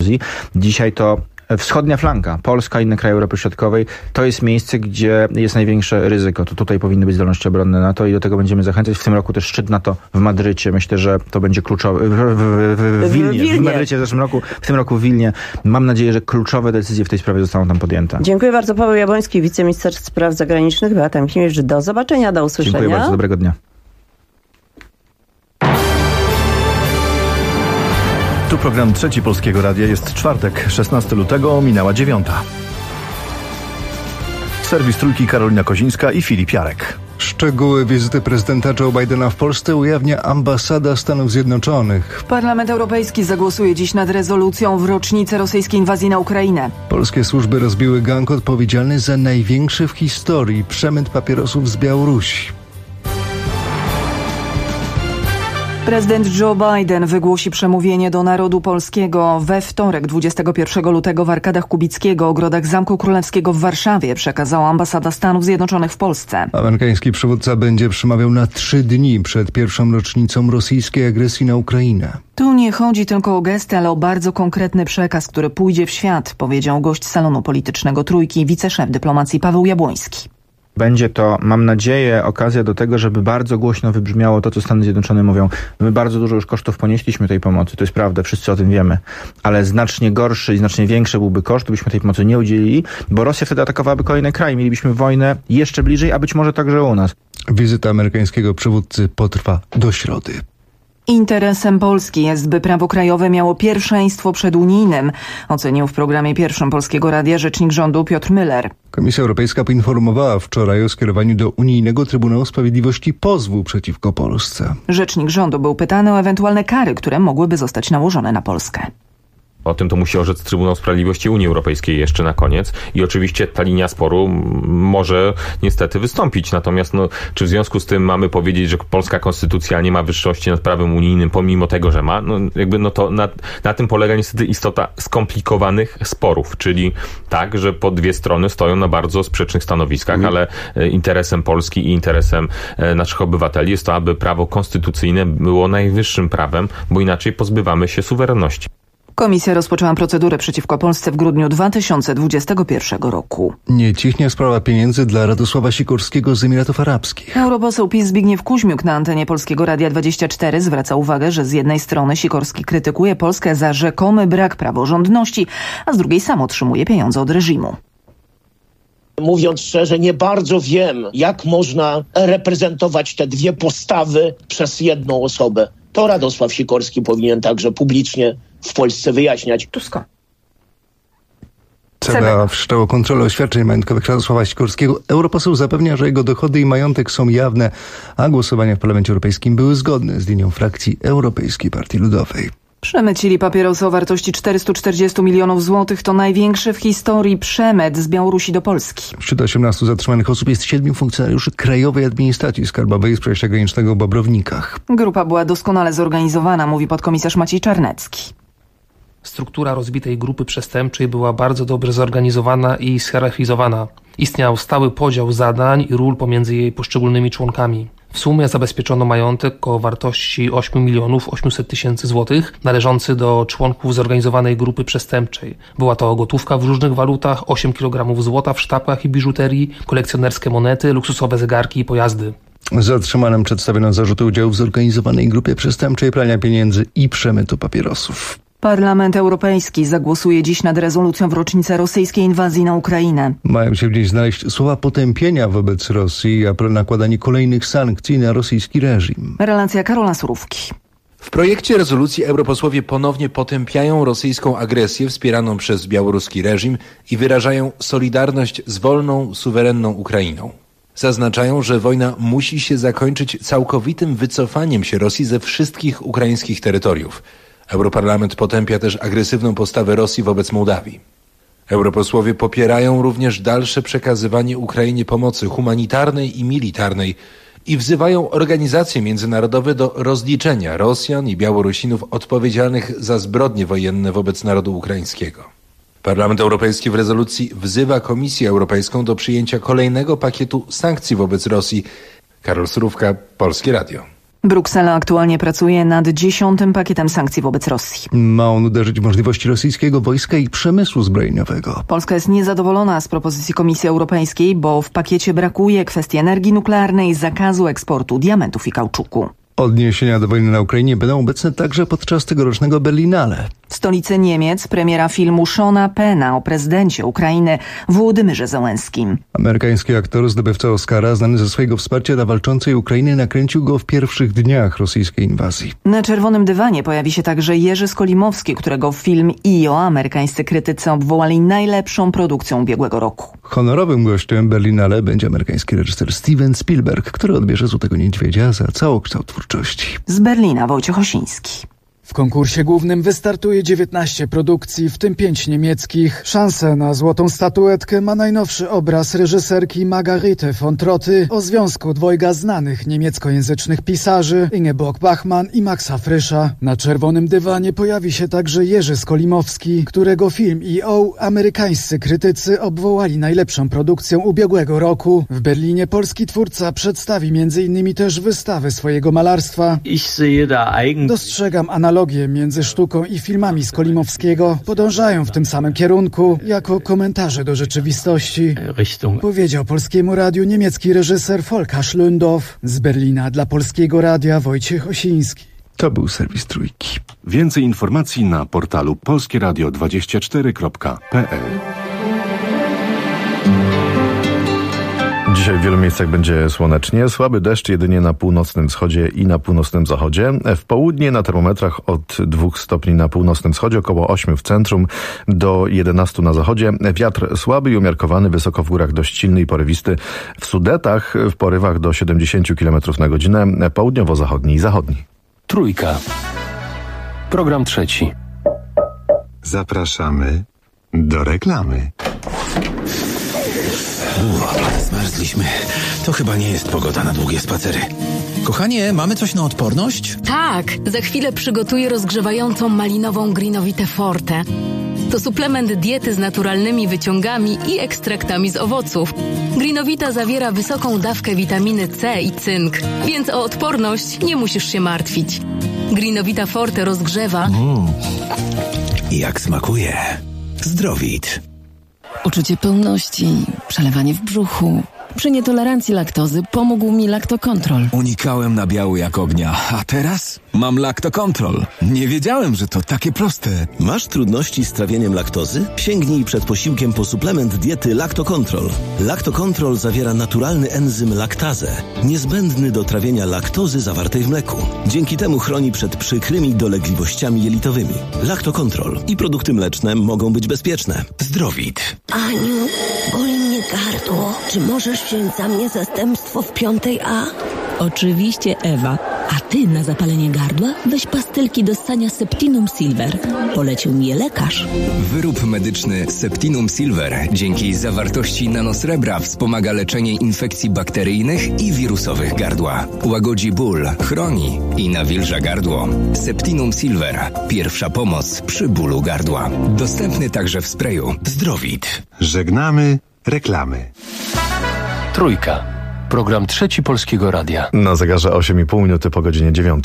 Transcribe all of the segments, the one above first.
Gruzji. Dzisiaj to wschodnia flanka, Polska i inne kraje Europy Środkowej, to jest miejsce, gdzie jest największe ryzyko. To tutaj powinny być zdolności obronne NATO i do tego będziemy zachęcać. W tym roku też szczyt NATO w Madrycie. Myślę, że to będzie kluczowe. W Wilnie. W Madrycie w zeszłym roku, w tym roku w Wilnie. Mam nadzieję, że kluczowe decyzje w tej sprawie zostaną tam podjęte. Dziękuję bardzo. Paweł Jabłoński, wiceminister spraw zagranicznych. Beata Michniewicz, do zobaczenia, do usłyszenia. Dziękuję bardzo, dobrego dnia. Tu program Trzeci Polskiego Radia. Jest czwartek, 16 lutego, minęła 9. Serwis Trójki, Karolina Kozińska i Filip Jarek. Szczegóły wizyty prezydenta Joe Bidena w Polsce ujawnia ambasada Stanów Zjednoczonych. Parlament Europejski zagłosuje dziś nad rezolucją w rocznicę rosyjskiej inwazji na Ukrainę. Polskie służby rozbiły gang odpowiedzialny za największy w historii przemyt papierosów z Białorusi. Prezydent Joe Biden wygłosi przemówienie do narodu polskiego we wtorek 21 lutego w Arkadach Kubickiego, ogrodach Zamku Królewskiego w Warszawie, przekazała ambasada Stanów Zjednoczonych w Polsce. Amerykański przywódca będzie przemawiał na 3 dni przed pierwszą rocznicą rosyjskiej agresji na Ukrainę. Tu nie chodzi tylko o gesty, ale o bardzo konkretny przekaz, który pójdzie w świat, powiedział gość salonu politycznego Trójki, wiceszef dyplomacji Paweł Jabłoński. Będzie to, mam nadzieję, okazja do tego, żeby bardzo głośno wybrzmiało to, co Stany Zjednoczone mówią. My bardzo dużo już kosztów ponieśliśmy tej pomocy, to jest prawda, wszyscy o tym wiemy. Ale znacznie gorszy i znacznie większy byłby koszt, gdybyśmy tej pomocy nie udzielili, bo Rosja wtedy atakowałaby kolejne kraje. Mielibyśmy wojnę jeszcze bliżej, a być może także u nas. Wizyta amerykańskiego przywódcy potrwa do środy. Interesem Polski jest, by prawo krajowe miało pierwszeństwo przed unijnym, ocenił w programie pierwszym Polskiego Radia rzecznik rządu Piotr Müller. Komisja Europejska poinformowała wczoraj o skierowaniu do Unijnego Trybunału Sprawiedliwości pozwu przeciwko Polsce. Rzecznik rządu był pytany o ewentualne kary, które mogłyby zostać nałożone na Polskę. O tym to musi orzec Trybunał Sprawiedliwości Unii Europejskiej jeszcze na koniec i oczywiście ta linia sporu może niestety wystąpić. Natomiast czy w związku z tym mamy powiedzieć, że polska konstytucja nie ma wyższości nad prawem unijnym, pomimo tego, że ma? To na tym polega niestety istota skomplikowanych sporów, czyli tak, że po dwie strony stoją na bardzo sprzecznych stanowiskach, ale interesem Polski i interesem naszych obywateli jest to, aby prawo konstytucyjne było najwyższym prawem, bo inaczej pozbywamy się suwerenności. Komisja rozpoczęła procedurę przeciwko Polsce w grudniu 2021 roku. Nie cichnie sprawa pieniędzy dla Radosława Sikorskiego z Emiratów Arabskich. Europoseł PiS Zbigniew Kuźmiuk na antenie Polskiego Radia 24 zwraca uwagę, że z jednej strony Sikorski krytykuje Polskę za rzekomy brak praworządności, a z drugiej sam otrzymuje pieniądze od reżimu. Mówiąc szczerze, nie bardzo wiem, jak można reprezentować te dwie postawy przez jedną osobę. To Radosław Sikorski powinien także publicznie w Polsce wyjaśniać. Tusko. CBA wszczęło kontrolę oświadczeń majątkowych Radosława Sikorskiego. Europoseł zapewnia, że jego dochody i majątek są jawne, a głosowania w Parlamencie Europejskim były zgodne z linią frakcji Europejskiej Partii Ludowej. Przemycili papierosy o wartości 440 milionów złotych. To największy w historii przemyt z Białorusi do Polski. Wśród 18 zatrzymanych osób jest 7 funkcjonariuszy Krajowej Administracji Skarbowej z przejścia granicznego w Bobrownikach. Grupa była doskonale zorganizowana, mówi podkomisarz Maciej Czarnecki. Struktura rozbitej grupy przestępczej była bardzo dobrze zorganizowana i schierarchizowana. Istniał stały podział zadań i ról pomiędzy jej poszczególnymi członkami. W sumie zabezpieczono majątek o wartości 8 800 000 złotych należący do członków zorganizowanej grupy przestępczej. Była to gotówka w różnych walutach, 8 kg złota w sztabkach i biżuterii, kolekcjonerskie monety, luksusowe zegarki i pojazdy. Zatrzymanym przedstawiono zarzuty udziału w zorganizowanej grupie przestępczej, prania pieniędzy i przemytu papierosów. Parlament Europejski zagłosuje dziś nad rezolucją w rocznicę rosyjskiej inwazji na Ukrainę. Mają się w niej znaleźć słowa potępienia wobec Rosji i apel na nakładanie kolejnych sankcji na rosyjski reżim. Relacja Karola Surówki. W projekcie rezolucji europosłowie ponownie potępiają rosyjską agresję wspieraną przez białoruski reżim i wyrażają solidarność z wolną, suwerenną Ukrainą. Zaznaczają, że wojna musi się zakończyć całkowitym wycofaniem się Rosji ze wszystkich ukraińskich terytoriów. Europarlament potępia też agresywną postawę Rosji wobec Mołdawii. Europosłowie popierają również dalsze przekazywanie Ukrainie pomocy humanitarnej i militarnej i wzywają organizacje międzynarodowe do rozliczenia Rosjan i Białorusinów odpowiedzialnych za zbrodnie wojenne wobec narodu ukraińskiego. Parlament Europejski w rezolucji wzywa Komisję Europejską do przyjęcia kolejnego pakietu sankcji wobec Rosji. Karol Surówka, Polskie Radio. Bruksela aktualnie pracuje nad 10. pakietem sankcji wobec Rosji. Ma on uderzyć w możliwości rosyjskiego wojska i przemysłu zbrojeniowego. Polska jest niezadowolona z propozycji Komisji Europejskiej, bo w pakiecie brakuje kwestii energii nuklearnej, zakazu eksportu diamentów i kauczuku. Odniesienia do wojny na Ukrainie będą obecne także podczas tegorocznego Berlinale. W stolicy Niemiec premiera filmu Seana Penna o prezydencie Ukrainy Wołodymyrze Zełenskim. Amerykański aktor, zdobywca Oscara, znany ze swojego wsparcia dla walczącej Ukrainy, nakręcił go w pierwszych dniach rosyjskiej inwazji. Na czerwonym dywanie pojawi się także Jerzy Skolimowski, którego film IO amerykańscy krytycy obwołali najlepszą produkcją ubiegłego roku. Honorowym gościem Berlinale będzie amerykański reżyser Steven Spielberg, który odbierze Złotego Niedźwiedzia za całokształt twórczości. Z Berlina Wojciech Osiński. W konkursie głównym wystartuje 19 produkcji, w tym 5 niemieckich. Szansę na złotą statuetkę ma najnowszy obraz reżyserki Margarete von Trotty o związku dwojga znanych niemieckojęzycznych pisarzy Ingeborg Bachmann i Maxa Frischa. Na czerwonym dywanie pojawi się także Jerzy Skolimowski, którego film EO amerykańscy krytycy obwołali najlepszą produkcją ubiegłego roku. W Berlinie polski twórca przedstawi m.in. też wystawę swojego malarstwa. Dostrzegam analogię między sztuką i filmami Skolimowskiego. Podążają w tym samym kierunku, jako komentarze do rzeczywistości. Powiedział Polskiemu Radiu niemiecki reżyser Volker Schlöndorff. Z Berlina dla Polskiego Radia Wojciech Osiński. To był serwis Trójki. Więcej informacji na portalu polskieradio24.pl. Dzisiaj w wielu miejscach będzie słonecznie, słaby deszcz jedynie na północnym wschodzie i na północnym zachodzie. W południe na termometrach od 2 stopni na północnym wschodzie, około 8 w centrum, do 11 na zachodzie. Wiatr słaby i umiarkowany, wysoko w górach dość silny i porywisty. W Sudetach w porywach do 70 km na godzinę, południowo-zachodni i zachodni. Trójka. Program trzeci. Zapraszamy do reklamy. Zmarzliśmy. To chyba nie jest pogoda na długie spacery. Kochanie, mamy coś na odporność? Tak, za chwilę przygotuję rozgrzewającą malinową Greenovitę Forte. To suplement diety z naturalnymi wyciągami i ekstraktami z owoców. Greenovita zawiera wysoką dawkę witaminy C i cynk, więc o odporność nie musisz się martwić. Greenovita Forte rozgrzewa. Jak smakuje. Zdrowit. Uczucie pełności, przelewanie w brzuchu. Przy nietolerancji laktozy pomógł mi Lactocontrol. Unikałem nabiału jak ognia, a teraz mam Lactocontrol. Nie wiedziałem, że to takie proste. Masz trudności z trawieniem laktozy? Sięgnij przed posiłkiem po suplement diety Lactocontrol. Lactocontrol zawiera naturalny enzym laktazę, niezbędny do trawienia laktozy zawartej w mleku. Dzięki temu chroni przed przykrymi dolegliwościami jelitowymi. Lactocontrol i produkty mleczne mogą być bezpieczne. Zdrowit. Aniu, boli mnie gardło. Czy możesz wziąć za mnie zastępstwo w 5A? Oczywiście, Ewa. A ty na zapalenie gardła weź pastylki do ssania Septinum Silver. Polecił mi je lekarz. Wyrób medyczny Septinum Silver dzięki zawartości nanosrebra wspomaga leczenie infekcji bakteryjnych i wirusowych gardła. Łagodzi ból, chroni i nawilża gardło. Septinum Silver. Pierwsza pomoc przy bólu gardła. Dostępny także w sprayu. Zdrowit. Żegnamy reklamy. Trójka. Program trzeci Polskiego Radia. Na zegarze 8,5 minuty po godzinie 9.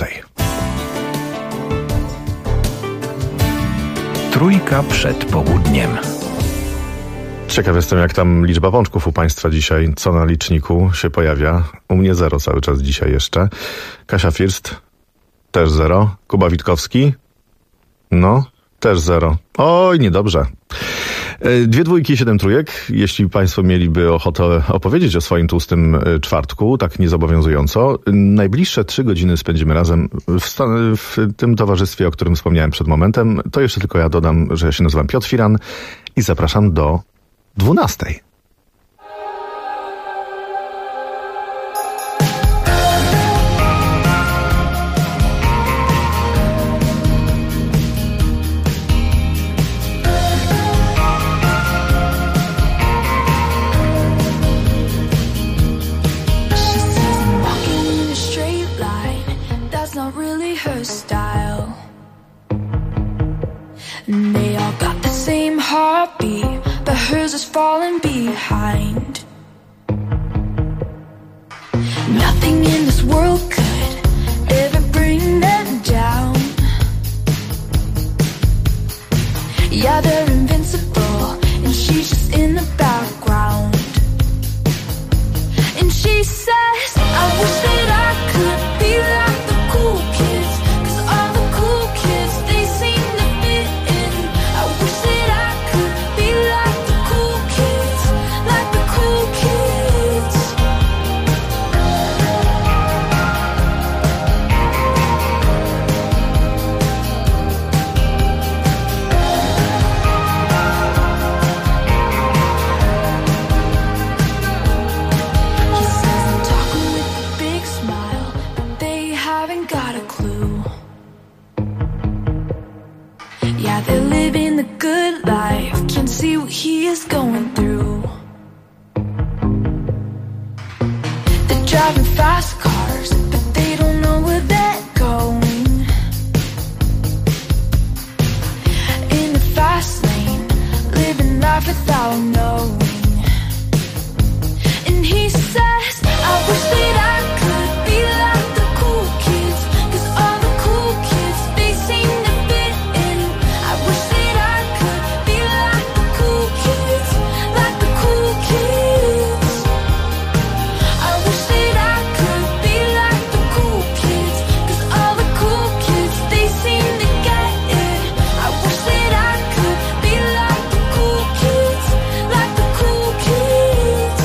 Trójka przed południem. Ciekaw jestem, jak tam liczba pączków u Państwa dzisiaj, co na liczniku się pojawia. U mnie 0 cały czas dzisiaj jeszcze. Kasia First, też 0. Kuba Witkowski, no, też 0. Oj, niedobrze. 2 dwójki i 7 trójek. Jeśli Państwo mieliby ochotę opowiedzieć o swoim tłustym czwartku, tak niezobowiązująco, najbliższe 3 godziny spędzimy razem w tym towarzystwie, o którym wspomniałem przed momentem. To jeszcze tylko ja dodam, że ja się nazywam Piotr Firan i zapraszam do 12. Falling behind. Nothing in this world could they're invincible, and she's just in the background. And she says, I wish that I could be like the cool kids, 'cause all the cool kids, they seem to fit in. I wish that I could be like the cool kids, like the cool kids. He says I'm talking with a big smile, but they haven't got a clue. Yeah, they're living the good life, can't see what he is going through. They're driving fast cars, but they don't know where they're going. In the fast lane, living life without knowing. And he says, I wish that I could be like the cool kids, 'cause all the cool kids, they seem to fit in. I wish that I could be like the cool kids, like the cool kids. I wish that I could be like the cool kids, 'cause all the cool kids, they seem to get it. I wish that I could be like the cool kids, like the cool kids.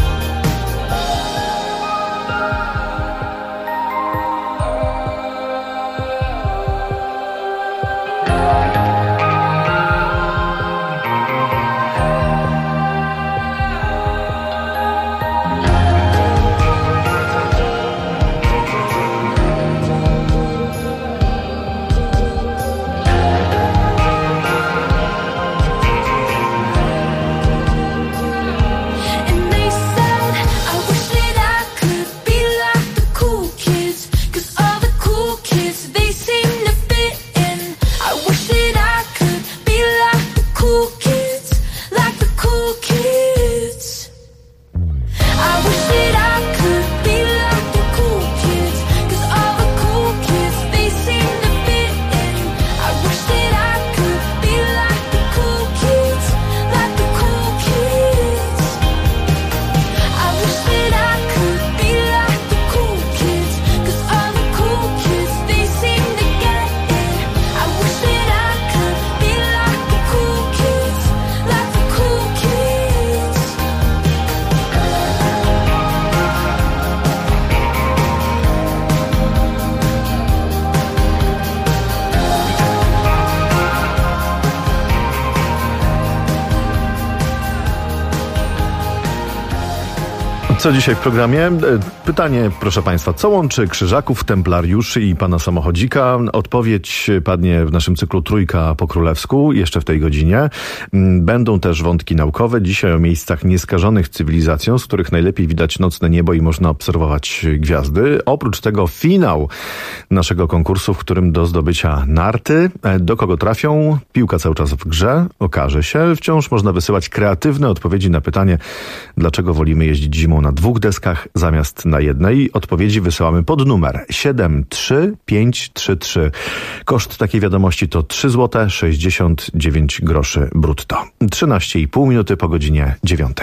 And they said, I wish that I could be like the cool kids, 'cause all the cool kids, they seem to fit in. I wish that I could be like the cool kids, like the cool kids. I wish that I could be like the cool kids, 'cause all the cool kids, they seem to fit in. I wish that I could be like the cool kids, like the cool kids. I wish that I could be like the cool kids, 'cause all the cool kids, they seem to get it. I wish that I could be like the cool kids, like the cool kids. Co dzisiaj w programie? Pytanie, proszę Państwa, co łączy krzyżaków, templariuszy i pana samochodzika? Odpowiedź padnie w naszym cyklu Trójka po królewsku, jeszcze w tej godzinie. Będą też wątki naukowe, dzisiaj o miejscach nieskażonych cywilizacją, z których najlepiej widać nocne niebo i można obserwować gwiazdy. Oprócz tego finał naszego konkursu, w którym do zdobycia narty. Do kogo trafią? Piłka cały czas w grze, okaże się. Wciąż można wysyłać kreatywne odpowiedzi na pytanie, dlaczego wolimy jeździć zimą na 2 deskach zamiast na jednej. Odpowiedzi wysyłamy pod numer 73533. Koszt takiej wiadomości to 3 zł 69 groszy brutto. 13,5 minuty po godzinie 9.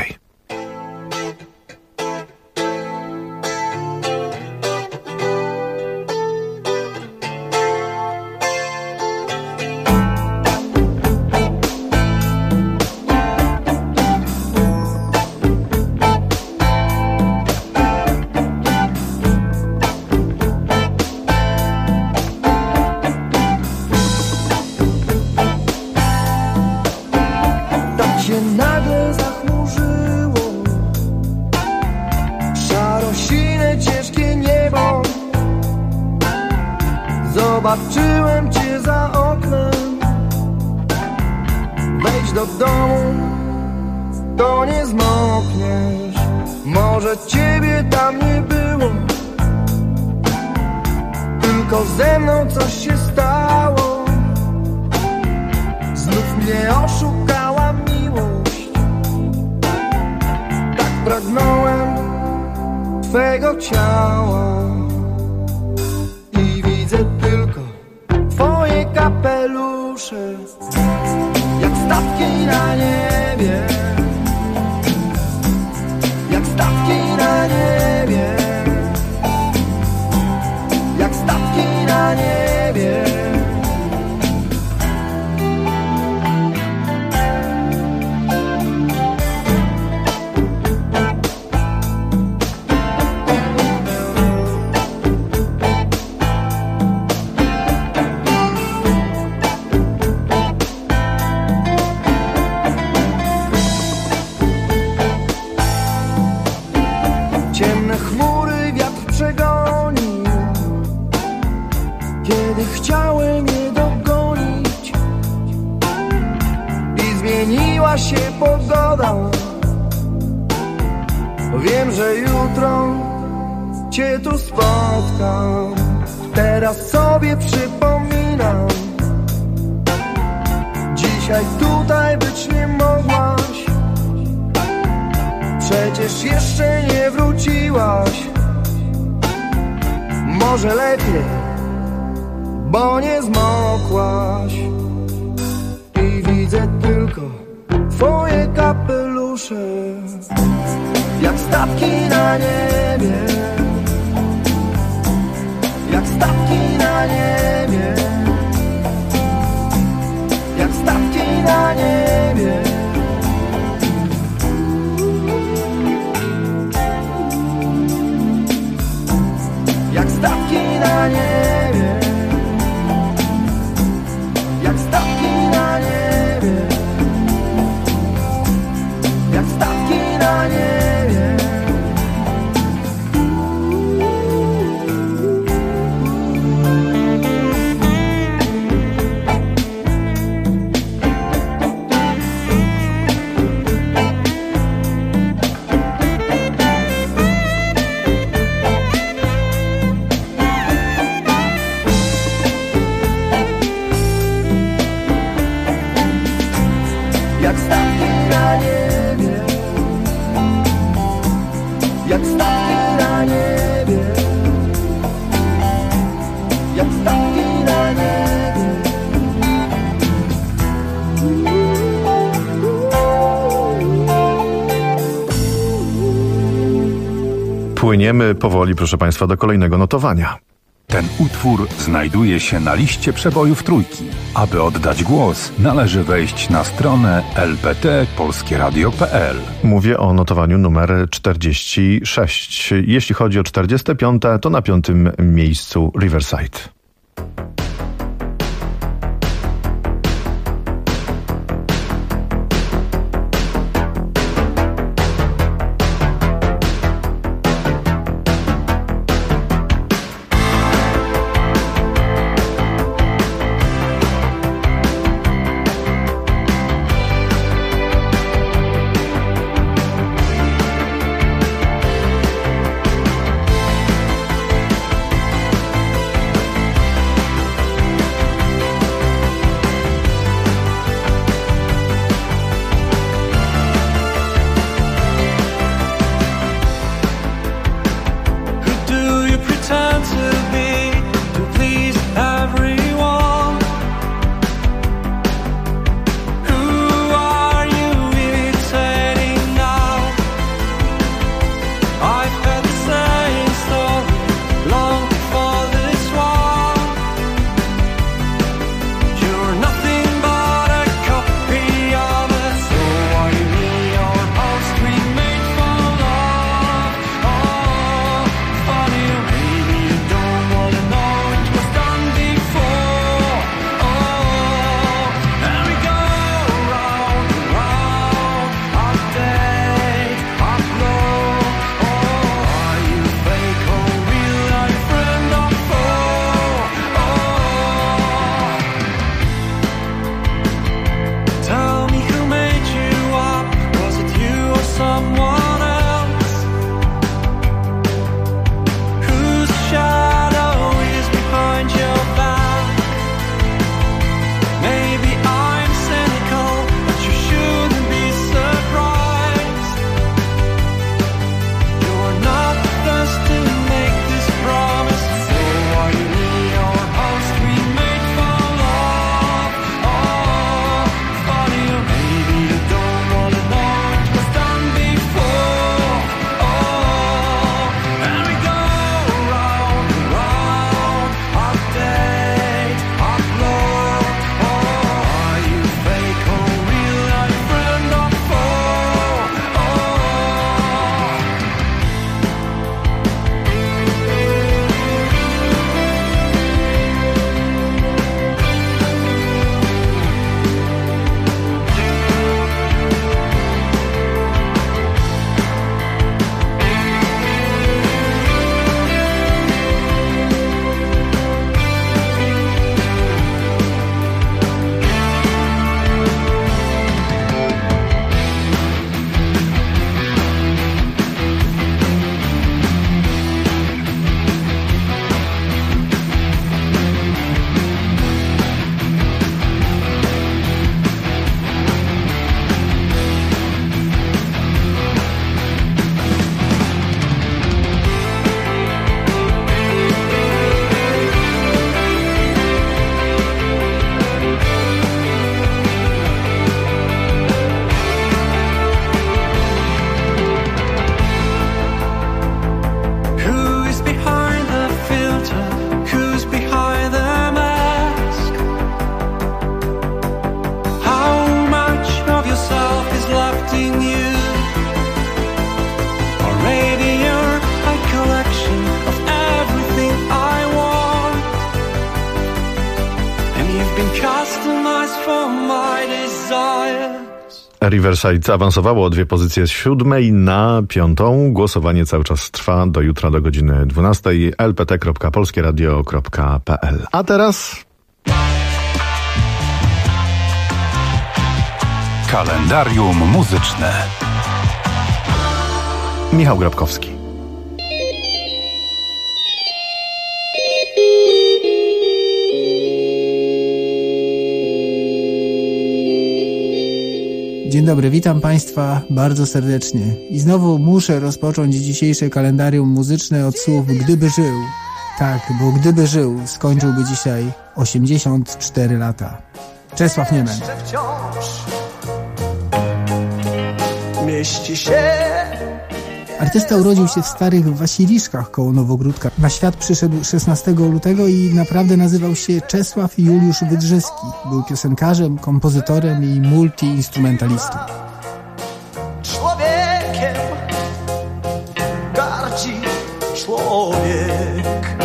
Zobaczyłem cię za oknem. Wejdź do domu, to nie zmokniesz. Może ciebie tam nie było, tylko ze mną coś się stało. Znów mnie oszukała miłość. Tak pragnąłem twego ciała. I widzę tylko twoje kapelusze, jak staw zmieniła się pogoda. Wiem, że jutro cię tu spotkam. Teraz sobie przypominam, dzisiaj tutaj być nie mogłaś. Przecież jeszcze nie wróciłaś. Może lepiej, bo nie zmokłaś. I widzę tylko twoje kapelusze, jak stawki na niebie, jak stawki na niebie, jak stawki na niebie. Jak stawki na niebie, jak stawki na niebie, jak stawki na niebie. Jak stawki na niebie, jak stawki na niebie, jak stawki na niebie. Płyniemy powoli, proszę Państwa, do kolejnego notowania. Ten utwór znajduje się na liście przebojów Trójki. Aby oddać głos, należy wejść na stronę lpt.polskieradio.pl. Mówię o notowaniu numer 46. Jeśli chodzi o 45, to na 5. miejscu Riverside. Riverside awansowało o 2 pozycje z 7. na 5. Głosowanie cały czas trwa do jutra do godziny 12. lpt.polskieradio.pl. A teraz... Kalendarium muzyczne. Michał Grabkowski. Dzień dobry, witam Państwa bardzo serdecznie. I znowu muszę rozpocząć dzisiejsze kalendarium muzyczne od słów "gdyby żył". Tak, bo gdyby żył, skończyłby dzisiaj 84 lata. Czesław Niemen. Mieści się. Artysta urodził się w Starych Wasiliszkach koło Nowogródka. Na świat przyszedł 16 lutego i naprawdę nazywał się Czesław Juliusz Wydrzyski. Był piosenkarzem, kompozytorem i multiinstrumentalistą. Człowiekiem gardzi człowiek.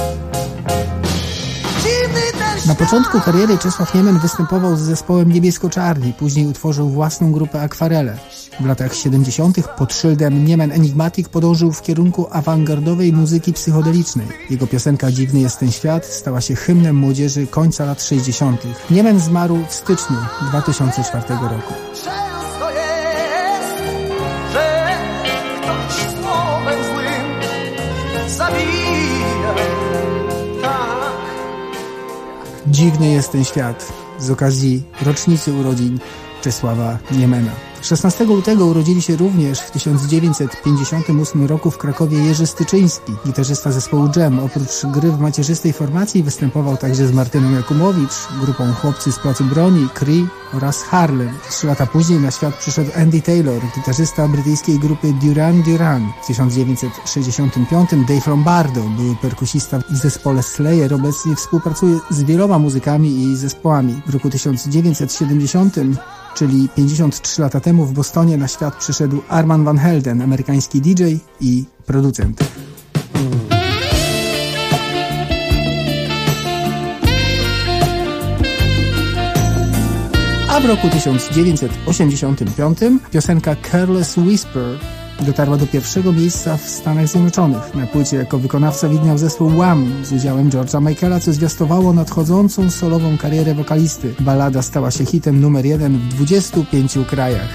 Na początku kariery Czesław Niemen występował z zespołem Niebiesko-Czarni, później utworzył własną grupę Akwarele. W latach 70. pod szyldem Niemen Enigmatic podążył w kierunku awangardowej muzyki psychodelicznej. Jego piosenka "Dziwny jest ten świat" stała się hymnem młodzieży końca lat 60. Niemen zmarł w styczniu 2004 roku. Często jest, że ktoś słowem złym zabija. Tak. Dziwny jest ten świat z okazji rocznicy urodzin Czesława Niemena. 16 lutego urodzili się również w 1958 roku w Krakowie Jerzy Styczyński, gitarzysta zespołu Dżem. Oprócz gry w macierzystej formacji występował także z Martyną Jakubowicz, grupą Chłopcy z Placu Broni, Cree oraz Harlem. 3 lata później na świat przyszedł Andy Taylor, gitarzysta brytyjskiej grupy Duran Duran. W 1965 Dave Lombardo, były perkusista w zespole Slayer, obecnie współpracuje z wieloma muzykami i zespołami. W roku 1970, czyli 53 lata temu, w Bostonie na świat przyszedł Armand Van Helden, amerykański DJ i producent. A w roku 1985 piosenka Careless Whisper dotarła do pierwszego miejsca w Stanach Zjednoczonych. Na płycie jako wykonawca widniał zespół Wham z udziałem George'a Michaela, co zwiastowało nadchodzącą solową karierę wokalisty. Balada stała się hitem numer 1 w 25 krajach.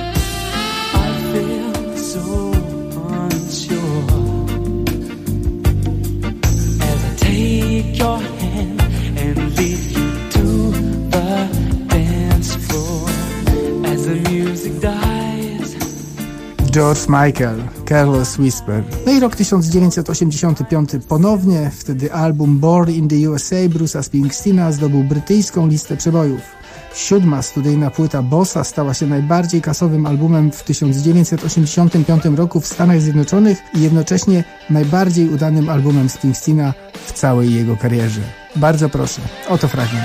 George Michael, Careless Whisper. No i rok 1985 ponownie, wtedy album Born in the USA Bruce'a Springsteena zdobył brytyjską listę przebojów. 7. studyjna płyta Bossa stała się najbardziej kasowym albumem w 1985 roku w Stanach Zjednoczonych i jednocześnie najbardziej udanym albumem Springsteena w całej jego karierze. Bardzo proszę, oto fragment.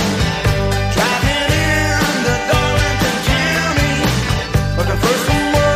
First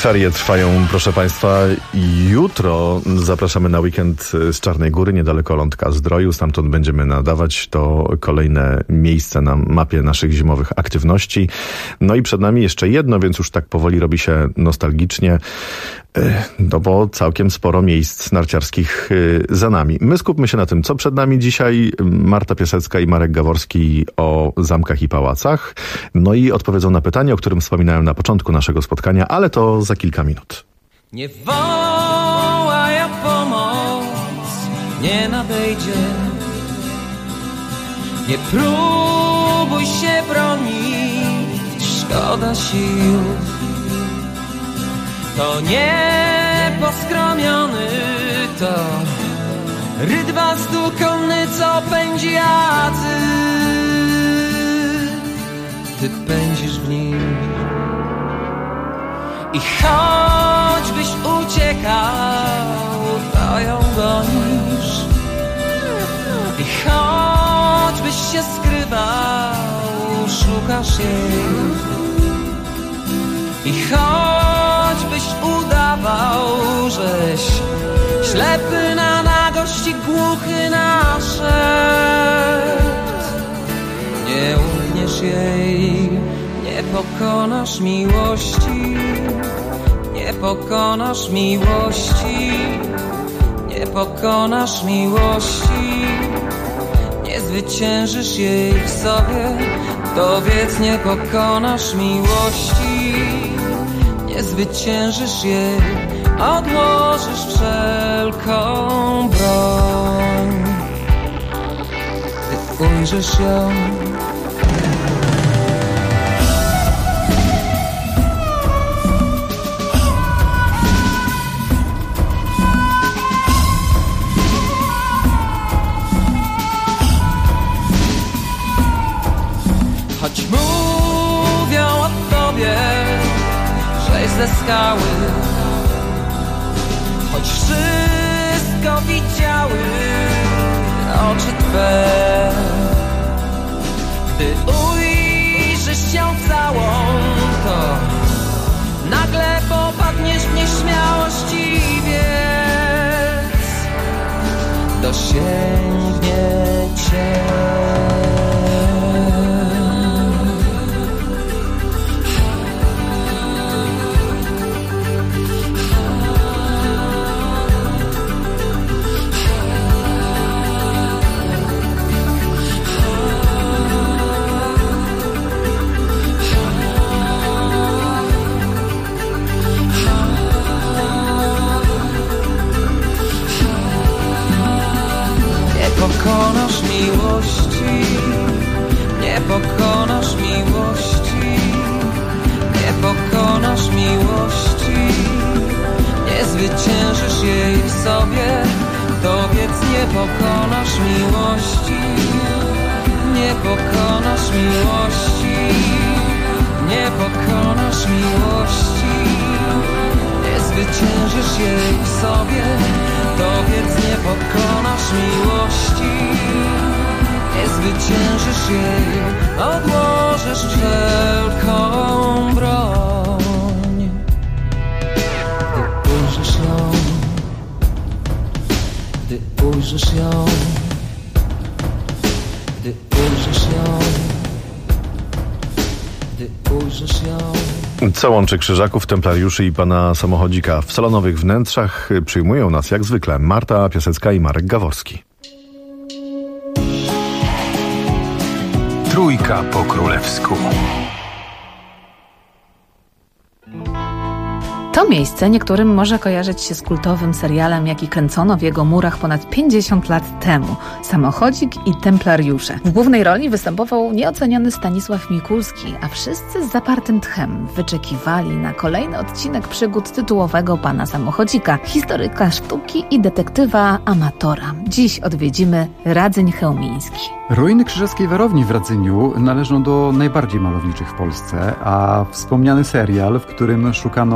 Ferie trwają, proszę Państwa. Jutro zapraszamy na weekend z Czarnej Góry, niedaleko Lądka Zdroju. Stamtąd będziemy nadawać. To kolejne miejsce na mapie naszych zimowych aktywności. No i przed nami jeszcze jedno, więc już tak powoli robi się nostalgicznie. No bo całkiem sporo miejsc narciarskich za nami. My skupmy się na tym, co przed nami dzisiaj. Marta Piasecka i Marek Gaworski o zamkach i pałacach. No i odpowiedzą na pytanie, o którym wspominałem na początku naszego spotkania, ale to za kilka minut. Nie wołaj o pomoc, nie nadejdzie. Nie próbuj się bronić, szkoda sił. To nie poskromiony, to rydwan stukonny, co pędzi, a ty pędzisz w nim. I choćbyś uciekał, to ją gonisz. I choćbyś się skrywał, szukasz jej. I choćbyś udawał, żeś ślepy na nagość i głuchy na szept, nie unikniesz jej, nie pokonasz miłości, nie pokonasz miłości, nie pokonasz miłości, nie zwyciężysz jej w sobie, dowiedz, nie pokonasz miłości, nie zwyciężysz jej, odłożysz wszelką broń, gdy ujrzysz ją. Choć mówią o tobie, żeś ze skały, choć wszystko widziały oczy twe, gdy ujrzysz ją całą, to nagle popadniesz w nieśmiałość i wiedz, dosięgnie cię. Pokonasz miłości, nie pokonasz miłości, nie pokonasz miłości, nie zwyciężysz jej w sobie, dowiedz, nie pokonasz miłości, nie pokonasz miłości, nie pokonasz miłości, nie zwyciężysz jej w sobie, dowiedz, nie pokonasz miłości, nie zwyciężysz jej, odłożysz wszelką broń, gdy ujrzysz ją, gdy ujrzysz ją, gdy ujrzysz ją, gdy ujrzysz ją. Co łączy krzyżaków, templariuszy i pana samochodzika? W salonowych wnętrzach przyjmują nas jak zwykle Marta Piasecka i Marek Gaworski. Trójka po królewsku. To miejsce niektórym może kojarzyć się z kultowym serialem, jaki kręcono w jego murach ponad 50 lat temu. Samochodzik i templariusze. W głównej roli występował nieoceniony Stanisław Mikulski, a wszyscy z zapartym tchem wyczekiwali na kolejny odcinek przygód tytułowego pana samochodzika, historyka sztuki i detektywa amatora. Dziś odwiedzimy Radzyń Chełmiński. Ruiny Krzyżackiej Warowni w Radzyniu należą do najbardziej malowniczych w Polsce, a wspomniany serial, w którym szukano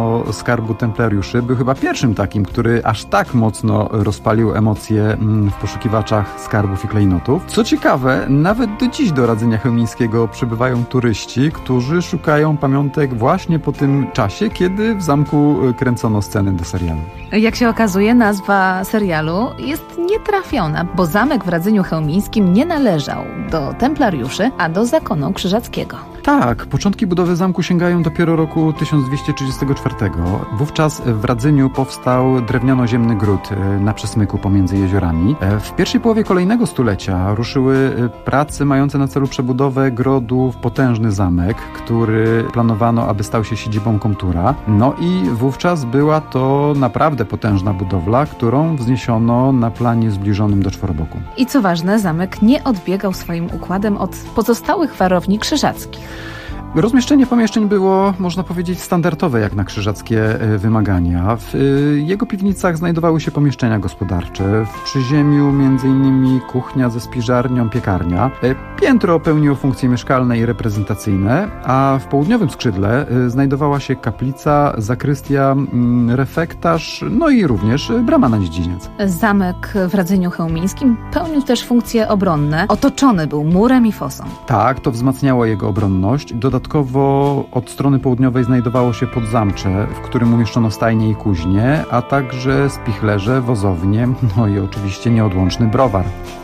skarbu templariuszy był chyba pierwszym takim, który aż tak mocno rozpalił emocje w poszukiwaczach skarbów i klejnotów. Co ciekawe, nawet do dziś do Radzenia Chełmińskiego przybywają turyści, którzy szukają pamiątek właśnie po tym czasie, kiedy w zamku kręcono sceny do serialu. Jak się okazuje, nazwa serialu jest nietrafiona, bo zamek w Radzeniu Chełmińskim nie należał do templariuszy, a do zakonu krzyżackiego. Tak, początki budowy zamku sięgają dopiero roku 1234. Wówczas w Radzeniu powstał drewniano-ziemny gród na przesmyku pomiędzy jeziorami. W pierwszej połowie kolejnego stulecia ruszyły prace mające na celu przebudowę grodu w potężny zamek, który planowano, aby stał się siedzibą komtura. No i wówczas była to naprawdę potężna budowla, którą wzniesiono na planie zbliżonym do czworoboku. I co ważne, zamek nie odbiegał swoim układem od pozostałych warowni krzyżackich. Rozmieszczenie pomieszczeń było, można powiedzieć, standardowe jak na krzyżackie wymagania. W jego piwnicach znajdowały się pomieszczenia gospodarcze. W przyziemiu m.in. kuchnia ze spiżarnią, piekarnia. Piętro pełniło funkcje mieszkalne i reprezentacyjne, a w południowym skrzydle znajdowała się kaplica, zakrystia, refektarz, no i również brama na dziedziniec. Zamek w Radzeniu Chełmińskim pełnił też funkcje obronne. Otoczony był murem i fosą. Tak, to wzmacniało jego obronność. Dodatkowo od strony południowej znajdowało się podzamcze, w którym umieszczono stajnie i kuźnie, a także spichlerze, wozownie, no i oczywiście nieodłączny browar.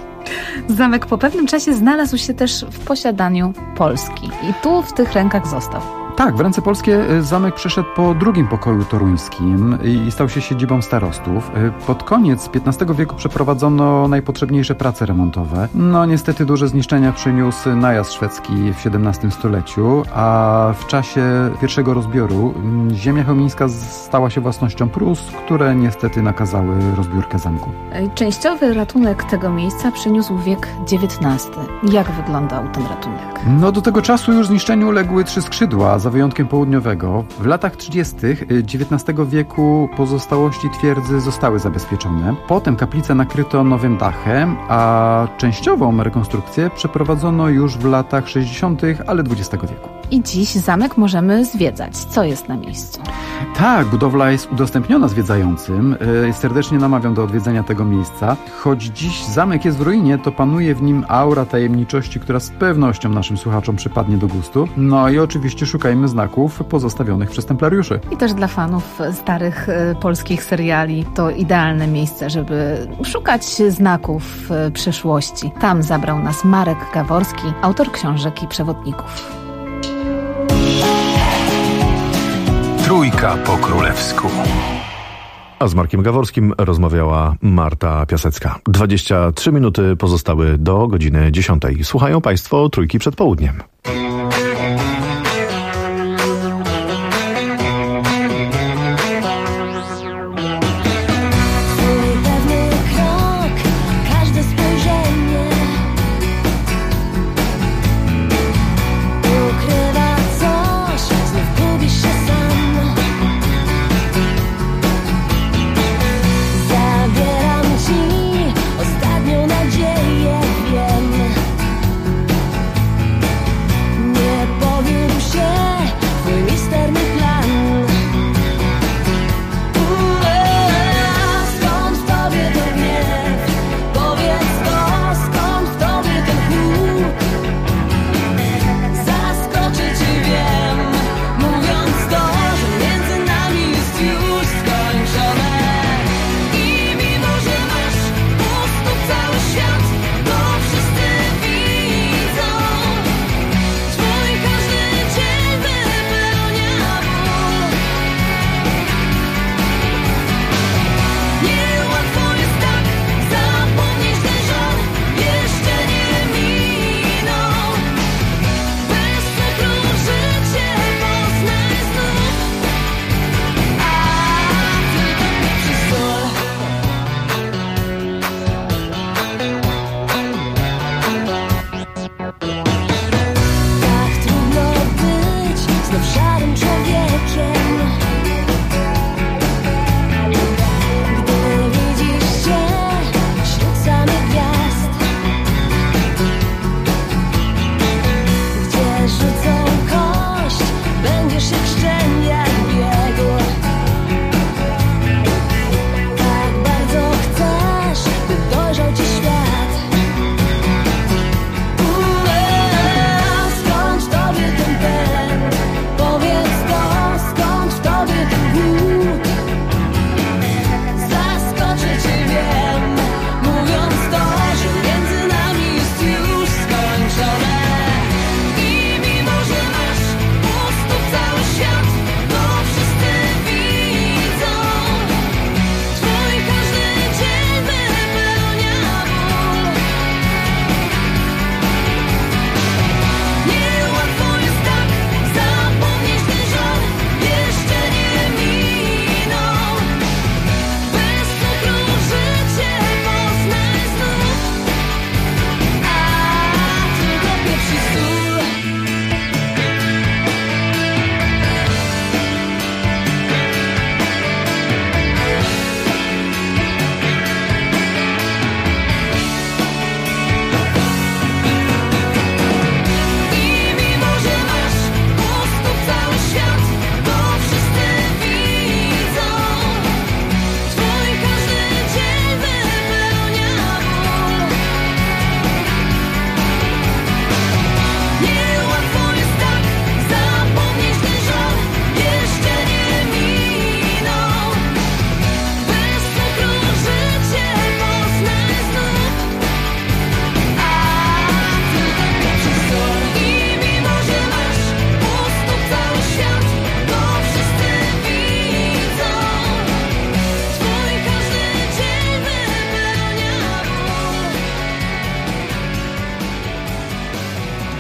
Zamek po pewnym czasie znalazł się też w posiadaniu Polski i tu w tych rękach został. Tak, w ręce polskie zamek przeszedł po drugim pokoju toruńskim i stał się siedzibą starostów. Pod koniec XV wieku przeprowadzono najpotrzebniejsze prace remontowe. No niestety duże zniszczenia przyniósł najazd szwedzki w XVII stuleciu, a w czasie pierwszego rozbioru ziemia chełmińska stała się własnością Prus, które niestety nakazały rozbiórkę zamku. Częściowy ratunek tego miejsca przyniósł wiek XIX. Jak wyglądał ten ratunek? No do tego czasu już zniszczeniu uległy 3 skrzydła, za wyjątkiem południowego. W latach 30. XIX wieku pozostałości twierdzy zostały zabezpieczone. Potem kaplicę nakryto nowym dachem, a częściową rekonstrukcję przeprowadzono już w latach 60., ale XX wieku. I dziś zamek możemy zwiedzać. Co jest na miejscu? Tak, budowla jest udostępniona zwiedzającym. Serdecznie namawiam do odwiedzenia tego miejsca. Choć dziś zamek jest w ruinie, to panuje w nim aura tajemniczości, która z pewnością naszym słuchaczom przypadnie do gustu. No i oczywiście szukajmy znaków pozostawionych przez templariuszy. I też dla fanów starych polskich seriali to idealne miejsce, żeby szukać znaków przeszłości. Tam zabrał nas Marek Gaworski, autor książek i przewodników. Trójka po królewsku. A z Markiem Gaworskim rozmawiała Marta Piasecka. 23 minuty pozostały do godziny 10. Słuchają Państwo Trójki przed południem. Ostatnią nadzieję wiem.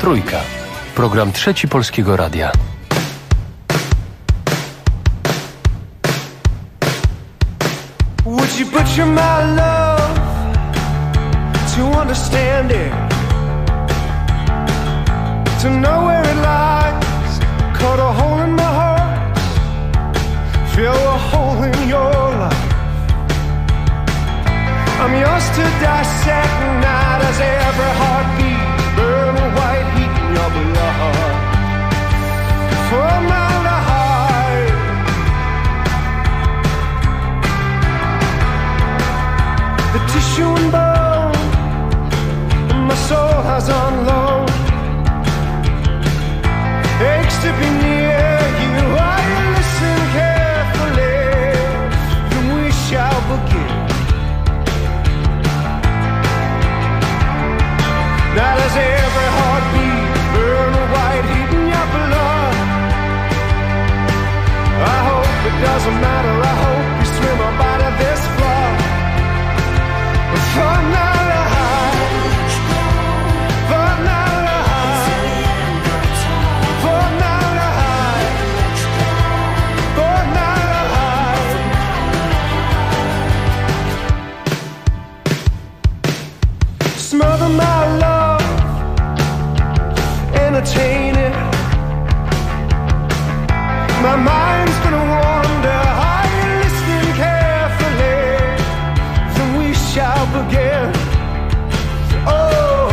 Trójka. Program Trzeci Polskiego Radia. Would you butcher my love to understand it? To know where it lies, cut a hole in my heart, fill a hole in your life. I'm yours to dissect, not as every heartbeat, burn a white heat in your blood. For my life, the tissue and bone, and my soul has on loan. Aches to be near you, I listen carefully, then we shall begin. Not as every heartbeat, burn a white heat in your blood. I hope it doesn't matter, I hope you swim up out of this flood. For my life, for my life, for my life, for my life. Smother my love, entertain it. My mind's gonna wander, are you listening carefully? Then we shall begin. Oh,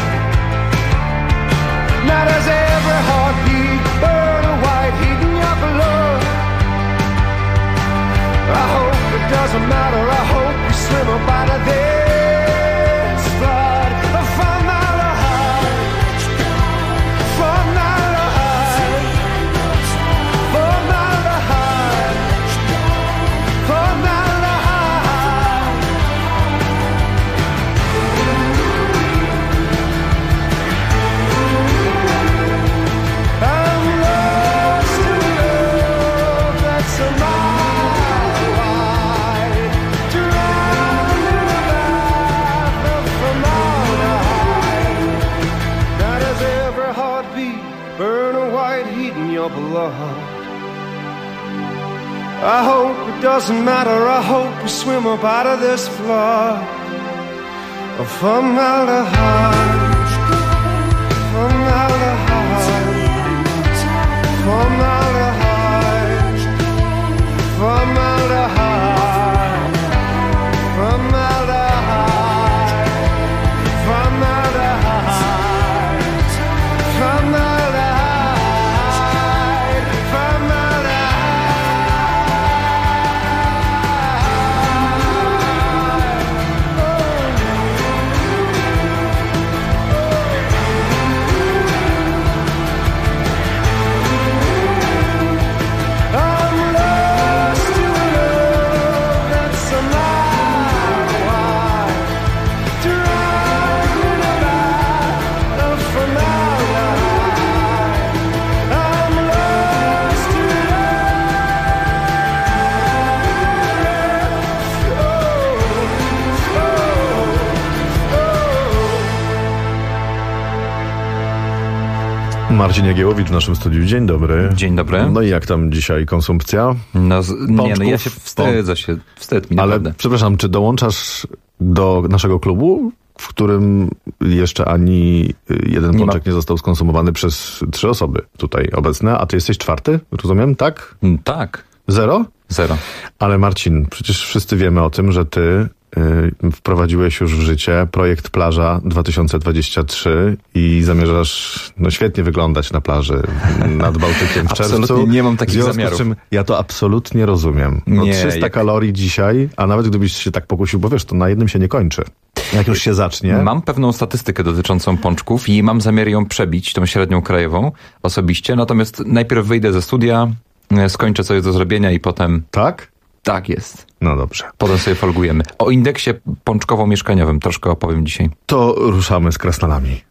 not as every heartbeat, burn a white heat in your blood. I hope it doesn't matter, I hope you swim up out of this flood. For my life, for my life, for my life, for my life. I'm lost in love, that's a mile wide, drowned in a bath for my life. Not as every heartbeat, burn a white heat in your blood. I hope it doesn't matter, I hope we swim up out of this flood. Formaldehyde, formaldehyde, formaldehyde, formaldehyde, formaldehyde, formaldehyde, formaldehyde, formaldehyde. Marcin Jagiełowicz w naszym studiu. Dzień dobry. Dzień dobry. No i jak tam dzisiaj konsumpcja? No, nie, no ja się wstyd mi naprawdę. Ale przepraszam, czy dołączasz do naszego klubu, w którym jeszcze ani jeden pączek nie został skonsumowany przez 3 osoby tutaj obecne, a ty jesteś 4, rozumiem, tak? Tak. 0? 0. Ale Marcin, przecież wszyscy wiemy o tym, że ty wprowadziłeś już w życie projekt Plaża 2023 i zamierzasz świetnie wyglądać na plaży nad Bałtykiem w czerwcu. Absolutnie nie mam takich zamiarów. Z czym ja to absolutnie rozumiem. 300 kalorii dzisiaj, a nawet gdybyś się tak pokusił, bo wiesz, to na jednym się nie kończy. Jak już się zacznie. Mam pewną statystykę dotyczącą pączków i mam zamiar ją przebić, tą średnią krajową osobiście, natomiast najpierw wyjdę ze studia, skończę co jest do zrobienia i potem... Tak? Tak jest. No dobrze. Potem sobie folgujemy. O indeksie pączkowo-mieszkaniowym troszkę opowiem dzisiaj. To ruszamy z krasnalami.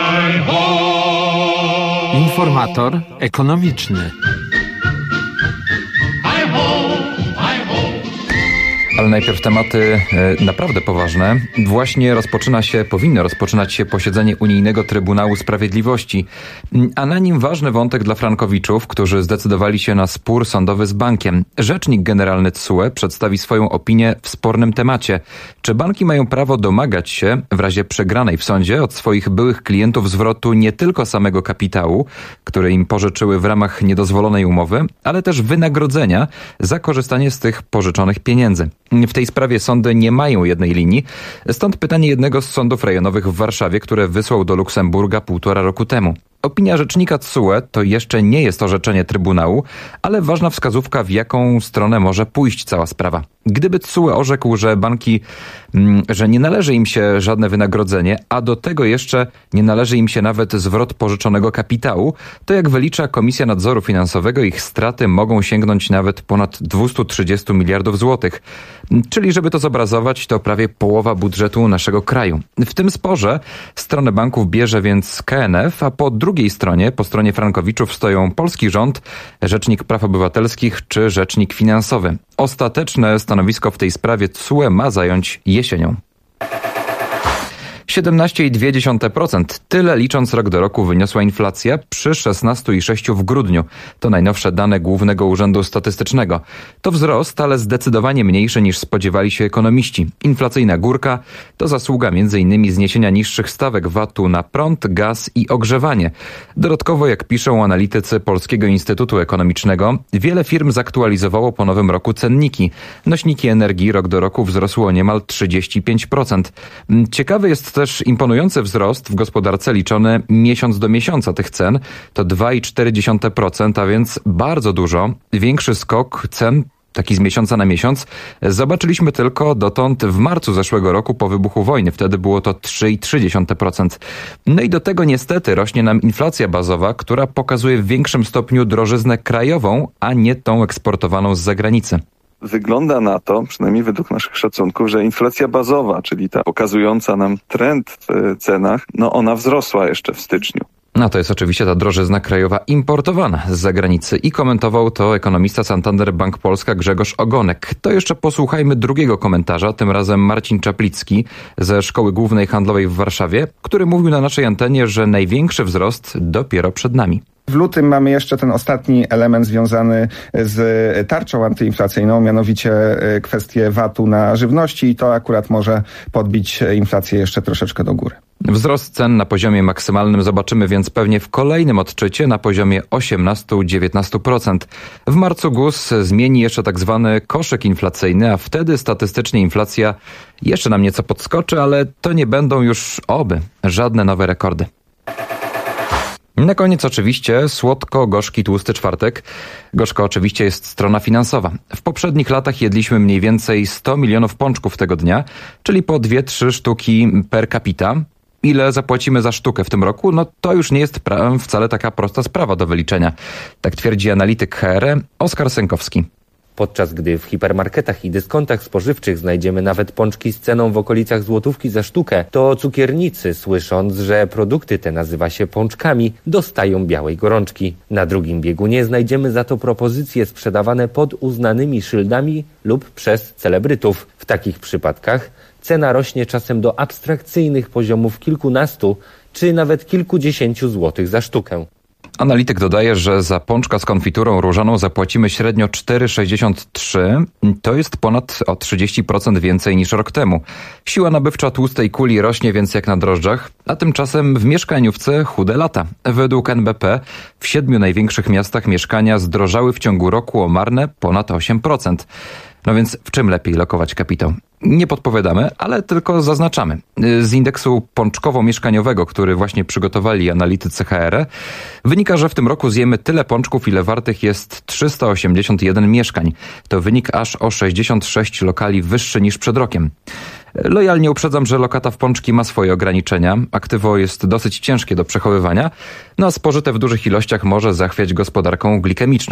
Informator ekonomiczny. Ale najpierw tematy naprawdę poważne. Właśnie powinno rozpoczynać się posiedzenie Unijnego Trybunału Sprawiedliwości, a na nim ważny wątek dla frankowiczów, którzy zdecydowali się na spór sądowy z bankiem. Rzecznik generalny TSUE przedstawi swoją opinię w spornym temacie. Czy banki mają prawo domagać się, w razie przegranej w sądzie, od swoich byłych klientów zwrotu nie tylko samego kapitału, który im pożyczyły w ramach niedozwolonej umowy, ale też wynagrodzenia za korzystanie z tych pożyczonych pieniędzy? W tej sprawie sądy nie mają jednej linii, stąd pytanie jednego z sądów rejonowych w Warszawie, które wysłał do Luksemburga 1,5 roku temu. Opinia rzecznika TSUE to jeszcze nie jest orzeczenie Trybunału, ale ważna wskazówka, w jaką stronę może pójść cała sprawa. Gdyby TSUE orzekł, że banki, że nie należy im się żadne wynagrodzenie, a do tego jeszcze nie należy im się nawet zwrot pożyczonego kapitału, to jak wylicza Komisja Nadzoru Finansowego, ich straty mogą sięgnąć nawet ponad 230 miliardów złotych. Czyli żeby to zobrazować, to prawie połowa budżetu naszego kraju. W tym sporze stronę banków bierze więc KNF, a po drugiej stronie, po stronie frankowiczów, stoją polski rząd, Rzecznik Praw Obywatelskich czy Rzecznik Finansowy. Ostateczne stanowisko w tej sprawie TSUE ma zająć jesienią. 17,2%. Tyle licząc rok do roku wyniosła inflacja przy 16,6% w grudniu. To najnowsze dane Głównego Urzędu Statystycznego. To wzrost, ale zdecydowanie mniejszy niż spodziewali się ekonomiści. Inflacyjna górka to zasługa m.in. zniesienia niższych stawek VAT-u na prąd, gaz i ogrzewanie. Dodatkowo, jak piszą analitycy Polskiego Instytutu Ekonomicznego, wiele firm zaktualizowało po nowym roku cenniki. Nośniki energii rok do roku wzrosło o niemal 35%. Ciekawy jest też imponujący wzrost w gospodarce liczony miesiąc do miesiąca tych cen. To 2,4%, a więc bardzo dużo. Większy skok cen, taki z miesiąca na miesiąc, zobaczyliśmy tylko dotąd w marcu zeszłego roku po wybuchu wojny. Wtedy było to 3,3%. No i do tego niestety rośnie nam inflacja bazowa, która pokazuje w większym stopniu drożyznę krajową, a nie tą eksportowaną z zagranicy. Wygląda na to, przynajmniej według naszych szacunków, że inflacja bazowa, czyli ta pokazująca nam trend w cenach, ona wzrosła jeszcze w styczniu. No to jest oczywiście ta drożyzna krajowa importowana z zagranicy i komentował to ekonomista Santander Bank Polska Grzegorz Ogonek. To jeszcze posłuchajmy drugiego komentarza, tym razem Marcin Czaplicki ze Szkoły Głównej Handlowej w Warszawie, który mówił na naszej antenie, że największy wzrost dopiero przed nami. W lutym mamy jeszcze ten ostatni element związany z tarczą antyinflacyjną, mianowicie kwestię VAT-u na żywności i to akurat może podbić inflację jeszcze troszeczkę do góry. Wzrost cen na poziomie maksymalnym zobaczymy więc pewnie w kolejnym odczycie na poziomie 18-19%. W marcu GUS zmieni jeszcze tak zwany koszyk inflacyjny, a wtedy statystycznie inflacja jeszcze nam nieco podskoczy, ale to nie będą już żadne nowe rekordy. Na koniec oczywiście słodko-gorzki tłusty czwartek. Gorzko oczywiście jest strona finansowa. W poprzednich latach jedliśmy mniej więcej 100 milionów pączków tego dnia, czyli po 2-3 sztuki per capita. Ile zapłacimy za sztukę w tym roku? To już nie jest wcale taka prosta sprawa do wyliczenia. Tak twierdzi analityk HR Oskar Sękowski. Podczas gdy w hipermarketach i dyskontach spożywczych znajdziemy nawet pączki z ceną w okolicach złotówki za sztukę, to cukiernicy, słysząc, że produkty te nazywa się pączkami, dostają białej gorączki. Na drugim biegunie znajdziemy za to propozycje sprzedawane pod uznanymi szyldami lub przez celebrytów. W takich przypadkach cena rośnie czasem do abstrakcyjnych poziomów kilkunastu czy nawet kilkudziesięciu złotych za sztukę. Analityk dodaje, że za pączka z konfiturą różaną zapłacimy średnio 4,63. To jest ponad o 30% więcej niż rok temu. Siła nabywcza tłustej kuli rośnie więc jak na drożdżach, a tymczasem w mieszkaniówce chude lata. Według NBP w 7 największych miastach mieszkania zdrożały w ciągu roku o marne ponad 8%. No więc w czym lepiej lokować kapitał? Nie podpowiadamy, ale tylko zaznaczamy. Z indeksu pączkowo-mieszkaniowego, który właśnie przygotowali analitycy HR, wynika, że w tym roku zjemy tyle pączków, ile wartych jest 381 mieszkań. To wynik aż o 66 lokali wyższy niż przed rokiem. Lojalnie uprzedzam, że lokata w pączki ma swoje ograniczenia. Aktywo jest dosyć ciężkie do przechowywania, a spożyte w dużych ilościach może zachwiać gospodarką glikemiczną.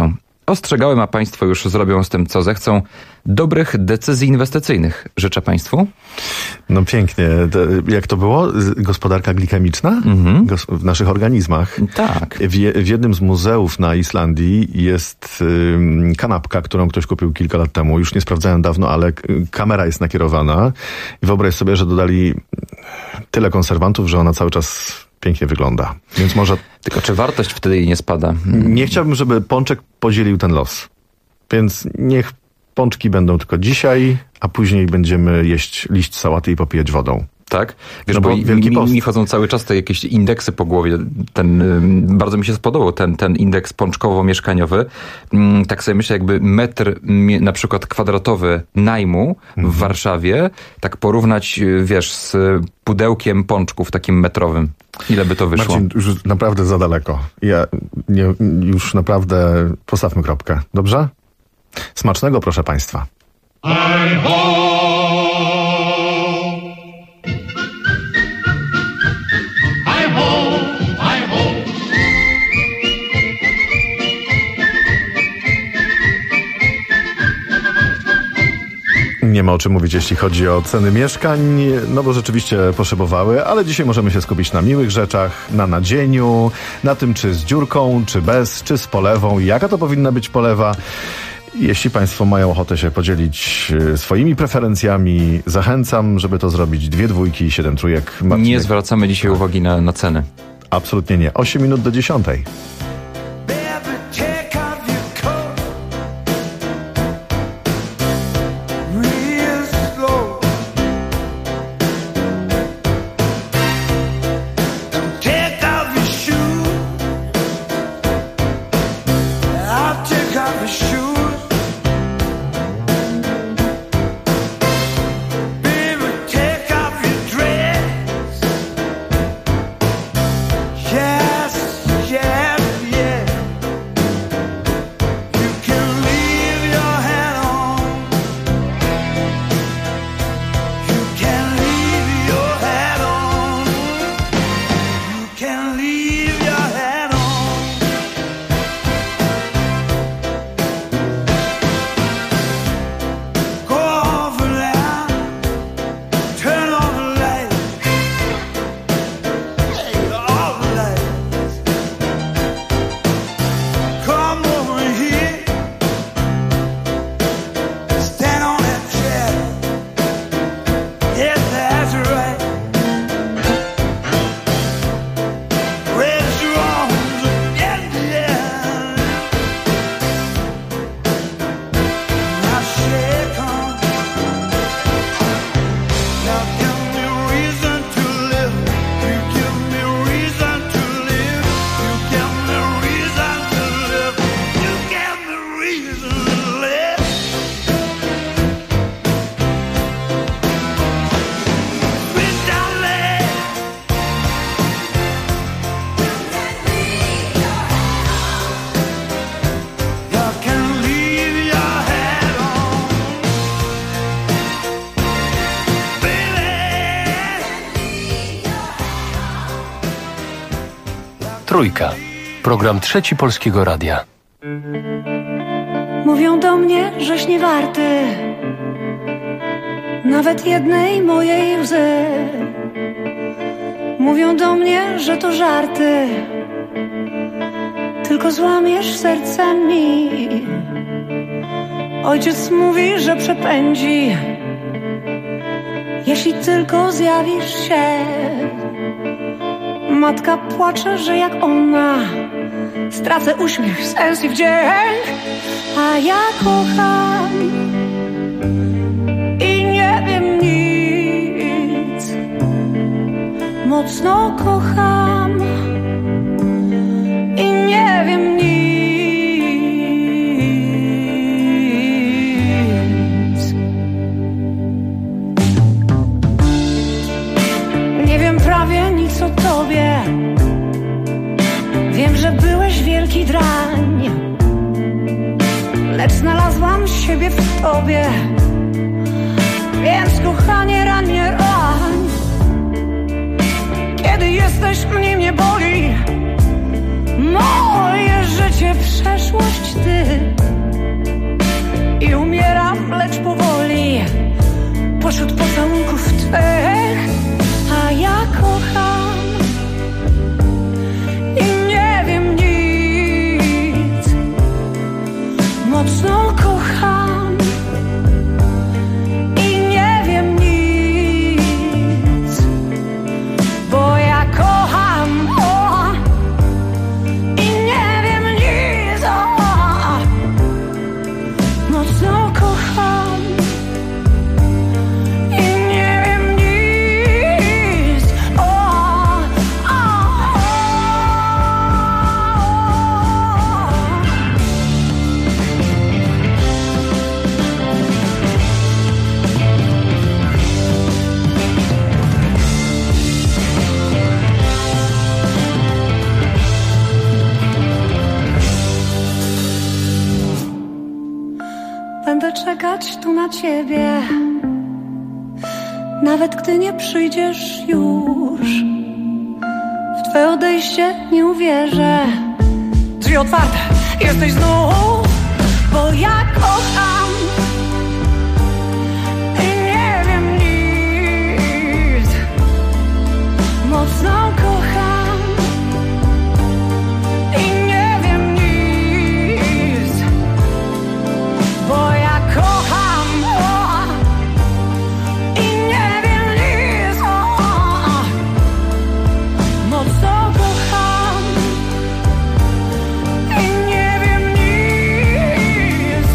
Ostrzegałem, a państwo już zrobią z tym, co zechcą. Dobrych decyzji inwestycyjnych życzę państwu. No pięknie. Jak to było? Gospodarka glikemiczna? W naszych organizmach. Tak. W jednym z muzeów na Islandii jest kanapka, którą ktoś kupił kilka lat temu. Już nie sprawdzałem dawno, ale kamera jest nakierowana. I wyobraź sobie, że dodali tyle konserwantów, że ona cały czas pięknie wygląda. Więc może... Tylko czy wartość wtedy jej nie spada? Nie chciałbym, żeby pączek podzielił ten los. Więc niech pączki będą tylko dzisiaj, a później będziemy jeść liść sałaty i popijać wodą. Tak? Wiesz, No bo bo Wielki Post. mi chodzą cały czas te jakieś indeksy po głowie. Bardzo mi się spodobał ten indeks pączkowo-mieszkaniowy. Tak sobie myślę, jakby metr na przykład kwadratowy najmu w Warszawie, tak porównać, wiesz, z pudełkiem pączków takim metrowym. Ile by to wyszło? Marcin, już naprawdę za daleko. Już naprawdę postawmy kropkę. Dobrze? Smacznego, proszę państwa. Nie ma o czym mówić, jeśli chodzi o ceny mieszkań, no bo rzeczywiście poszybowały, ale dzisiaj możemy się skupić na miłych rzeczach, na nadzieniu, na tym, czy z dziurką, czy bez, czy z polewą, jaka to powinna być polewa. Jeśli państwo mają ochotę się podzielić swoimi preferencjami, zachęcam, żeby to zrobić 2 dwójki i 7 trójek. Marcinek. Nie zwracamy dzisiaj uwagi na ceny. Absolutnie nie. 8 minut do 10. Trójka. Program Trzeci Polskiego Radia. Mówią do mnie, żeś nie warty nawet jednej mojej łzy. Mówią do mnie, że to żarty, tylko złamiesz serce mi. Ojciec mówi, że przepędzi, jeśli tylko zjawisz się. Matka płacze, że jak ona stracę uśmiech, sens i wdzięk. A ja kocham i nie wiem nic. Mocno kocham i nie wiem nic. Nie wiem prawie nic o tobie. Wiem, że byłeś wielki drań, lecz znalazłam siebie w tobie. Więc kochanie, rań mnie, rań. Kiedy jesteś, mnie boli. Moje życie będzie przeszłość ty. I umieram, lecz powoli, pośród pocałunków twych. A ja kocham i nie wiem nic. Mocno kocham i nie wiem nic. Bo ja kocham i nie wiem nic. Mocno kocham i nie wiem nic. Będę czekać tu na ciebie, nawet gdy nie przyjdziesz już. W twoje odejście nie uwierzę. Drzwi otwarte, jesteś znów. Bo ja kocham i nie wiem nic. Mocno kocham i nie wiem nic. Bo ja kocham i nie wiem nic. Mocno kocham i nie wiem nic.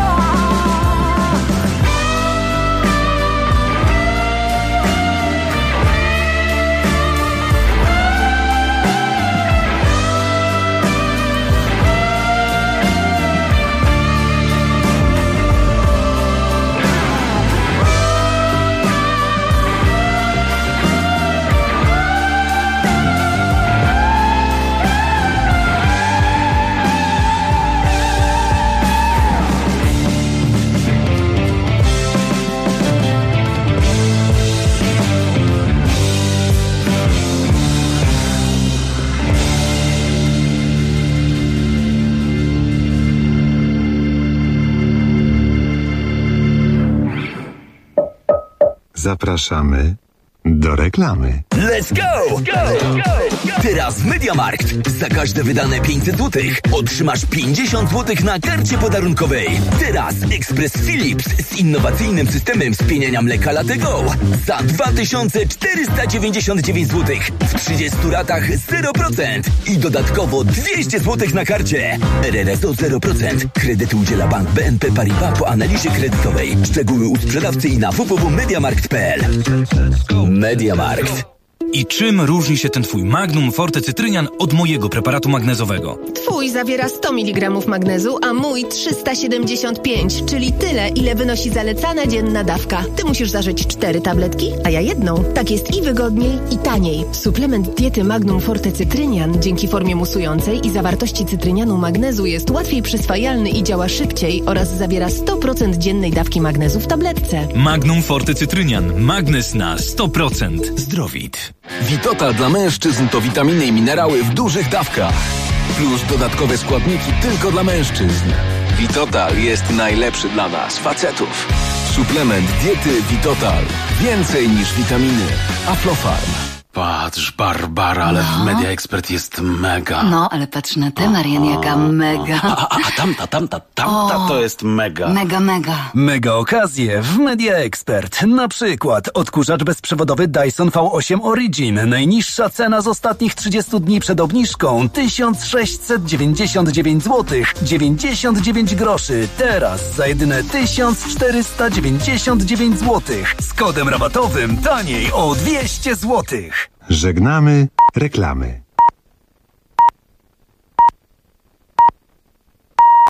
Zapraszamy do reklamy. Let's go! Teraz w MediaMarkt za każde wydane 500 zł otrzymasz 50 zł na karcie podarunkowej. Teraz ekspres Philips z innowacyjnym systemem spieniania mleka Latego za 2499 zł w 30 ratach 0% i dodatkowo 200 zł na karcie. RRSO 0%. Kredyty udziela Bank BNP Paribas po analizie kredytowej. Szczegóły u sprzedawcy i na www.mediamarkt.pl. MediaMarkt. I czym różni się ten twój Magnum Forte Cytrynian od mojego preparatu magnezowego? Twój zawiera 100 mg magnezu, a mój 375, czyli tyle, ile wynosi zalecana dzienna dawka. Ty musisz zażyć 4 tabletki, a ja jedną. Tak jest i wygodniej, i taniej. Suplement diety Magnum Forte Cytrynian dzięki formie musującej i zawartości cytrynianu magnezu jest łatwiej przyswajalny i działa szybciej oraz zawiera 100% dziennej dawki magnezu w tabletce. Magnum Forte Cytrynian. Magnez na 100%. Zdrowit. Witotal dla mężczyzn to witaminy i minerały w dużych dawkach. Plus dodatkowe składniki tylko dla mężczyzn. Witotal jest najlepszy dla nas, facetów. Suplement diety Witotal. Więcej niż witaminy. Aflofarm. Patrz, Barbara, ale w Media Expert jest mega. No, ale patrz na tę, Marian, jaka mega. A tamta to jest mega. Mega. Mega okazje w Media Expert. Na przykład odkurzacz bezprzewodowy Dyson V8 Origin. Najniższa cena z ostatnich 30 dni przed obniżką 1699 zł 99 groszy. Teraz za jedyne 1499 zł. Z kodem rabatowym taniej o 200 zł. Żegnamy reklamy.